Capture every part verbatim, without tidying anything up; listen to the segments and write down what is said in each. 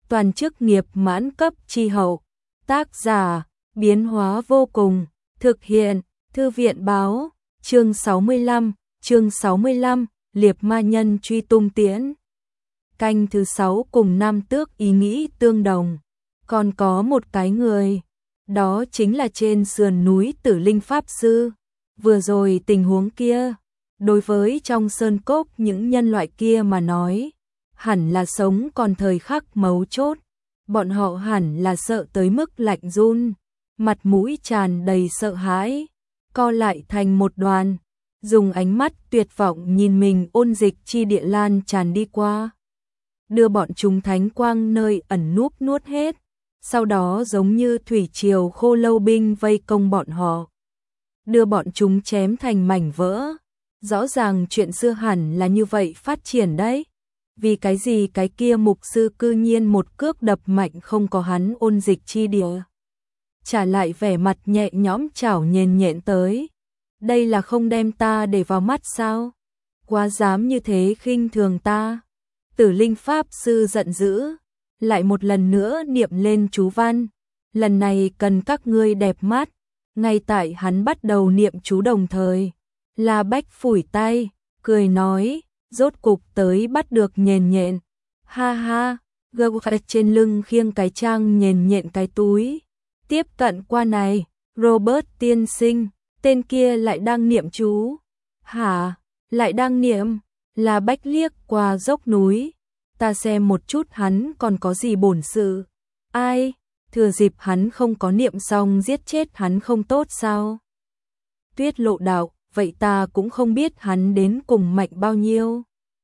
toàn chức nghiệp mãn cấp chi hậu. Tác giả, biến hóa vô cùng, thực hiện, thư viện báo, chương sáu mươi lăm, chương sáu mươi lăm, liệp ma nhân truy tung tiễn. Canh thứ sáu cùng Nam Tước ý nghĩ tương đồng, còn có một cái người, đó chính là trên sườn núi Tử Linh Pháp Sư. Vừa rồi tình huống kia, đối với trong sơn cốc những nhân loại kia mà nói, hẳn là sống còn thời khắc mấu chốt, bọn họ hẳn là sợ tới mức lạnh run, mặt mũi tràn đầy sợ hãi, co lại thành một đoàn, dùng ánh mắt tuyệt vọng nhìn mình ôn dịch chi địa lan tràn đi qua, đưa bọn chúng thánh quang nơi ẩn núp nuốt hết, sau đó giống như thủy triều khô lâu binh vây công bọn họ, đưa bọn chúng chém thành mảnh vỡ. Rõ ràng chuyện xưa hẳn là như vậy phát triển đấy. Vì cái gì cái kia mục sư cư nhiên một cước đập mạnh không có hắn ôn dịch chi địa. Trả lại vẻ mặt nhẹ nhõm chảo nhền nhện tới. Đây là không đem ta để vào mắt sao? Quá dám như thế khinh thường ta. Tử Linh Pháp Sư giận dữ, lại một lần nữa niệm lên chú văn. Lần này cần các ngươi đẹp mắt. Ngay tại hắn bắt đầu niệm chú đồng thời, La Bách phủi tay, cười nói, rốt cục tới bắt được nhền nhện. Ha ha, gơ trên lưng khiêng cái trang nhền nhện cái túi. Tiếp cận qua này, Robert tiên sinh, tên kia lại đang niệm chú. Hả, lại đang niệm? La Bách liếc qua dốc núi. Ta xem một chút hắn còn có gì bổn sự. Ai? Thừa dịp hắn không có niệm xong giết chết hắn không tốt sao? Tuyết Lộ đạo, vậy ta cũng không biết hắn đến cùng mạnh bao nhiêu.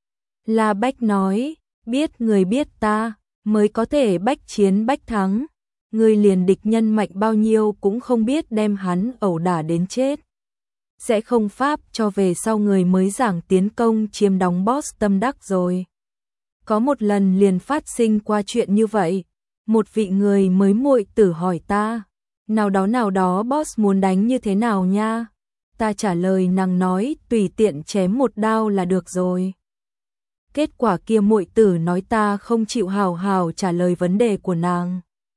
La Bách nói, biết người biết ta, mới có thể bách chiến bách thắng. Người liền địch nhân mạnh bao nhiêu cũng không biết đem hắn ẩu đả đến chết. Sẽ không pháp cho về sau người mới giảng tiến công chiếm đóng boss tâm đắc rồi. Có một lần liền phát sinh qua chuyện như vậy. Một vị người mới muội tử hỏi ta, nào đó nào đó boss muốn đánh như thế nào nha? Ta trả lời nàng nói tùy tiện chém một đao là được rồi. Kết quả kia muội tử nói ta không chịu hào hào trả lời vấn đề của nàng.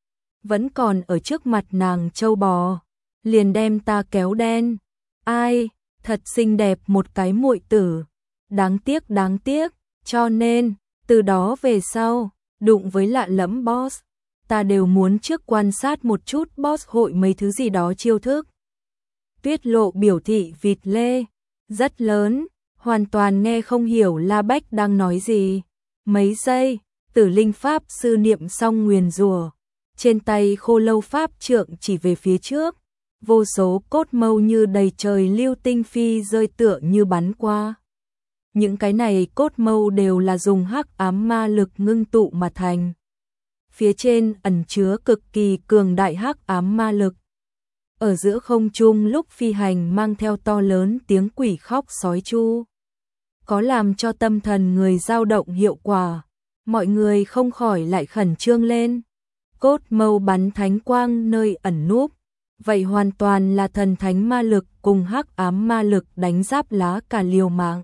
Vẫn còn ở trước mặt nàng trâu bò, liền đem ta kéo đen. Ai, thật xinh đẹp một cái muội tử. Đáng tiếc đáng tiếc, cho nên, từ đó về sau, đụng với lạ lẫm boss. Ta đều muốn trước quan sát một chút boss hội mấy thứ gì đó chiêu thức. Tuyết Lộ biểu thị vịt lê, rất lớn, hoàn toàn nghe không hiểu La Bách đang nói gì. Mấy giây, Tử Linh Pháp Sư niệm xong nguyền rủa, trên tay khô lâu pháp trượng chỉ về phía trước, vô số cốt mâu như đầy trời lưu tinh phi rơi tựa như bắn qua. Những cái này cốt mâu đều là dùng hắc ám ma lực ngưng tụ mà thành. Phía trên ẩn chứa cực kỳ cường đại hắc ám ma lực. Ở giữa không trung lúc phi hành mang theo to lớn tiếng quỷ khóc sói chu. Có làm cho tâm thần người dao động hiệu quả. Mọi người không khỏi lại khẩn trương lên. Cốt mâu bắn thánh quang nơi ẩn núp. Vậy hoàn toàn là thần thánh ma lực cùng hắc ám ma lực đánh giáp lá cả liều mạng.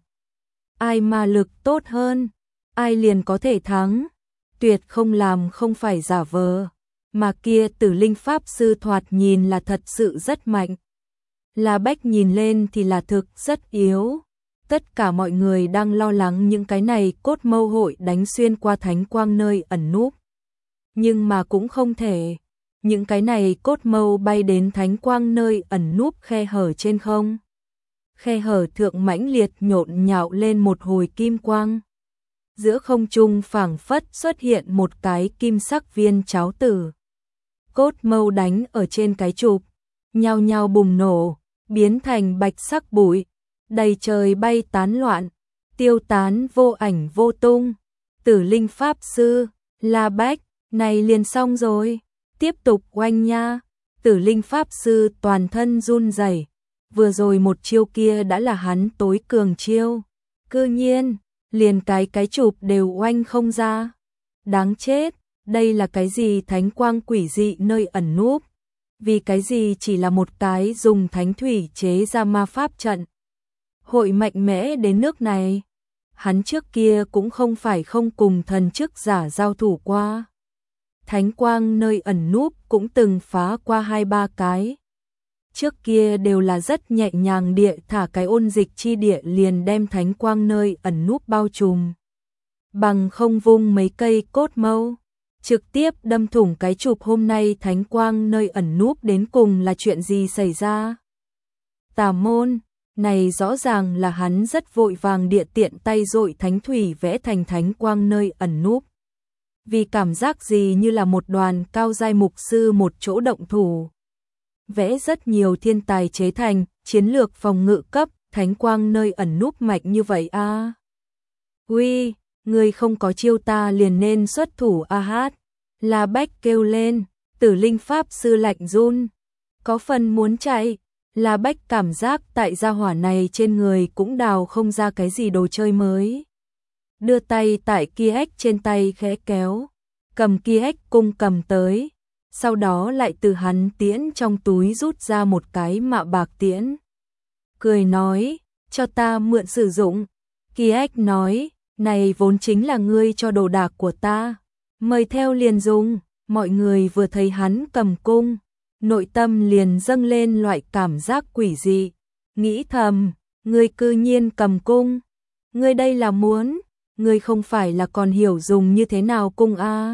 Ai ma lực tốt hơn, ai liền có thể thắng. Tuyệt không làm không phải giả vờ, mà kia Tử Linh Pháp Sư thoạt nhìn là thật sự rất mạnh. La Bách nhìn lên thì là thực rất yếu. Tất cả mọi người đang lo lắng những cái này cốt mâu hội đánh xuyên qua thánh quang nơi ẩn núp. Nhưng mà cũng không thể. Những cái này cốt mâu bay đến thánh quang nơi ẩn núp khe hở trên không. Khe hở thượng mãnh liệt nhộn nhạo lên một hồi kim quang. Giữa không trung phảng phất xuất hiện một cái kim sắc viên cháo tử. Cốt mâu đánh ở trên cái chụp, nhao nhao bùng nổ, biến thành bạch sắc bụi, đầy trời bay tán loạn, tiêu tán vô ảnh vô tung. Tử Linh Pháp Sư, La Bách, này liền xong rồi, tiếp tục oanh nha. Tử Linh Pháp Sư toàn thân run rẩy, vừa rồi một chiêu kia đã là hắn tối cường chiêu, cư nhiên liền cái cái chụp đều oanh không ra. Đáng chết, đây là cái gì thánh quang quỷ dị nơi ẩn núp? Vì cái gì chỉ là một cái dùng thánh thủy chế ra ma pháp trận? Hội mạnh mẽ đến nước này. Hắn trước kia cũng không phải không cùng thần chức giả giao thủ qua. thánh quang nơi ẩn núp cũng từng phá qua hai ba cái. Trước kia đều là rất nhẹ nhàng địa thả cái ôn dịch chi địa liền đem thánh quang nơi ẩn núp bao trùm. Bằng không vung mấy cây cốt mâu, trực tiếp đâm thủng cái chụp. Hôm nay thánh quang nơi ẩn núp đến cùng là chuyện gì xảy ra? Tà môn, này rõ ràng là hắn rất vội vàng địa tiện tay dội thánh thủy vẽ thành thánh quang nơi ẩn núp. Vì cảm giác gì như là một đoàn cao giai mục sư một chỗ động thủ. Vẽ rất nhiều thiên tài chế thành, chiến lược phòng ngự cấp, thánh quang nơi ẩn núp mạch như vậy a. À. Uy, người không có chiêu ta liền nên xuất thủ a hát. La Bách kêu lên, Tử Linh Pháp sư lạnh run, có phần muốn chạy. La Bách cảm giác tại gia hỏa này trên người cũng đào không ra cái gì đồ chơi mới. Đưa tay tại kia ếch trên tay khẽ kéo, cầm kia ếch cung cầm tới, sau đó lại từ hắn tiễn trong túi rút ra một cái mạ bạc tiễn. Cười nói, cho ta mượn sử dụng. Kia ếch nói, này vốn chính là ngươi cho đồ đạc của ta, mời theo liền dùng. Mọi người vừa thấy hắn cầm cung, nội tâm liền dâng lên loại cảm giác quỷ dị, nghĩ thầm, ngươi cư nhiên cầm cung, ngươi đây là muốn, ngươi không phải là còn hiểu dùng như thế nào cung a? À?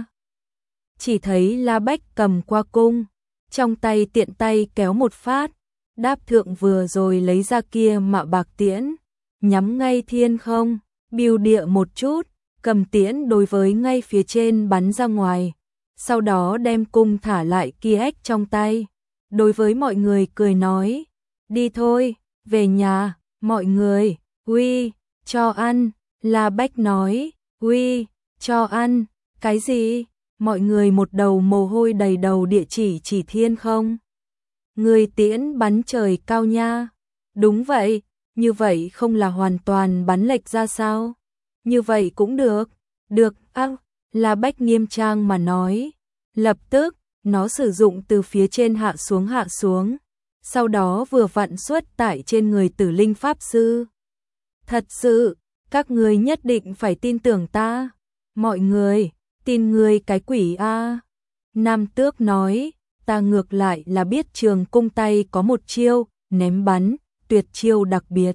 Chỉ thấy La Bách cầm qua cung, trong tay tiện tay kéo một phát, đáp thượng vừa rồi lấy ra kia mạ bạc tiễn, nhắm ngay thiên không, biêu địa một chút, cầm tiễn đối với ngay phía trên bắn ra ngoài, sau đó đem cung thả lại kia ếch trong tay. Đối với mọi người cười nói, đi thôi, về nhà, mọi người, uy, cho ăn. La Bách nói, uy, cho ăn, cái gì? Mọi người một đầu mồ hôi đầy đầu địa chỉ chỉ thiên không. Người tiễn bắn trời cao nha. Đúng vậy, như vậy không là hoàn toàn bắn lệch ra sao? Như vậy cũng được, được, ác, La Bách nghiêm trang mà nói. Lập tức, nó sử dụng từ phía trên hạ xuống hạ xuống, sau đó vừa vặn xuất tại trên người Tử Linh Pháp Sư. Thật sự, các người nhất định phải tin tưởng ta. Mọi người, tin người cái quỷ a. À. Nam Tước nói, ta ngược lại là biết Trường Cung tay có một chiêu, ném bắn, tuyệt chiêu đặc biệt.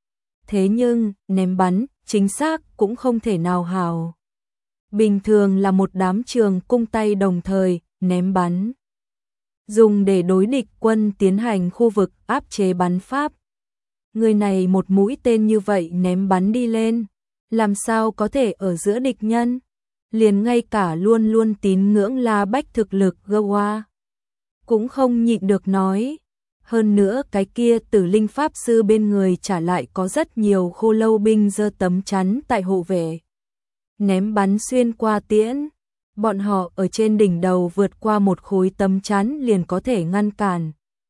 Thế nhưng, ném bắn, chính xác cũng không thể nào hào. Bình thường là một đám Trường Cung tay đồng thời ném bắn, dùng để đối địch quân tiến hành khu vực áp chế bắn pháp. Người này một mũi tên như vậy ném bắn đi lên, làm sao có thể ở giữa địch nhân, liền ngay cả luôn luôn tín ngưỡng La Bách thực lực gơ qua cũng không nhịn được nói. Hơn nữa cái kia Tử Linh Pháp Sư bên người trả lại có rất nhiều khô lâu binh giơ tấm chắn tại hộ vệ, ném bắn xuyên qua tiễn. Bọn họ ở trên đỉnh đầu vượt qua một khối tấm chắn liền có thể ngăn cản.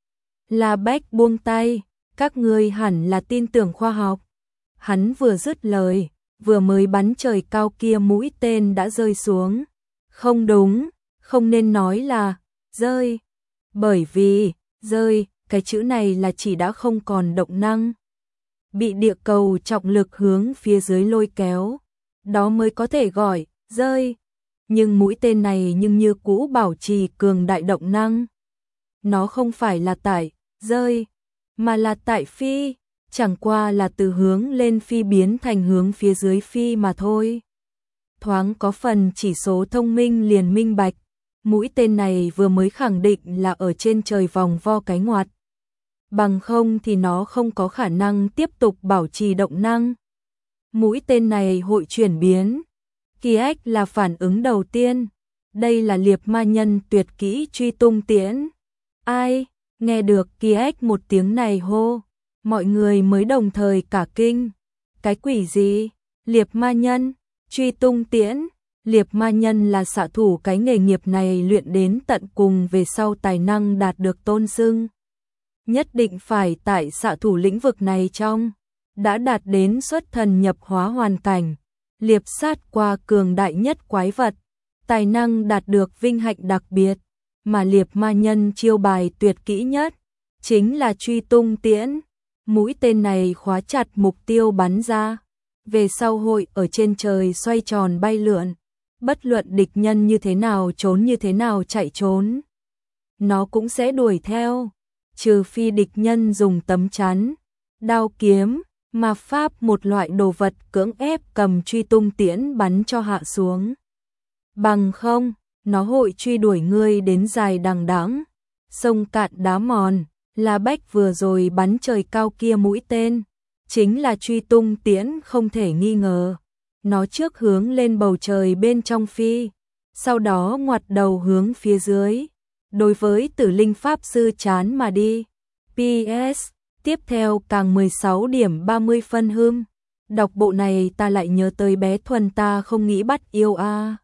La Bách buông tay, các ngươi hẳn là tin tưởng khoa học. Hắn vừa dứt lời, vừa mới bắn trời cao kia mũi tên đã rơi xuống. Không đúng, không nên nói là rơi, bởi vì rơi, cái chữ này là chỉ đã không còn động năng, bị địa cầu trọng lực hướng phía dưới lôi kéo, đó mới có thể gọi rơi. Nhưng mũi tên này nhưng như cũ bảo trì cường đại động năng. Nó không phải là tại rơi, mà là tại phi, chẳng qua là từ hướng lên phi biến thành hướng phía dưới phi mà thôi. Thoáng có phần chỉ số thông minh liền minh bạch, mũi tên này vừa mới khẳng định là ở trên trời vòng vo cái ngoặt. Bằng không thì nó không có khả năng tiếp tục bảo trì động năng. Mũi tên này hội chuyển biến. Kỳ ếch là phản ứng đầu tiên. Đây là liệp ma nhân tuyệt kỹ truy tung tiễn. Ai? Nghe được kỳ ếch một tiếng này hô, mọi người mới đồng thời cả kinh. Cái quỷ gì? Liệp ma nhân, truy tung tiễn. Liệp ma nhân là xạ thủ, cái nghề nghiệp này luyện đến tận cùng về sau tài năng đạt được tôn xưng. Nhất định phải tại xạ thủ lĩnh vực này trong, đã đạt đến xuất thần nhập hóa hoàn cảnh, liệp sát qua cường đại nhất quái vật, tài năng đạt được vinh hạnh đặc biệt, mà liệp ma nhân chiêu bài tuyệt kỹ nhất, chính là truy tung tiễn. Mũi tên này khóa chặt mục tiêu bắn ra, về sau hội ở trên trời xoay tròn bay lượn, bất luận địch nhân như thế nào trốn như thế nào chạy trốn, nó cũng sẽ đuổi theo, trừ phi địch nhân dùng tấm chắn, đao kiếm, ma pháp một loại đồ vật cưỡng ép cầm truy tung tiễn bắn cho hạ xuống. Bằng không, nó hội truy đuổi ngươi đến dài đằng đẵng, sông cạn đá mòn, La Bách vừa rồi bắn trời cao kia mũi tên, chính là truy tung tiễn không thể nghi ngờ. Nó trước hướng lên bầu trời bên trong phi, sau đó ngoặt đầu hướng phía dưới, đối với Tử Linh Pháp Sư chán mà đi. pê ét Tiếp theo càng mười sáu điểm ba mươi phân hưm. Đọc bộ này ta lại nhớ tới bé Thuần ta không nghĩ bắt yêu a.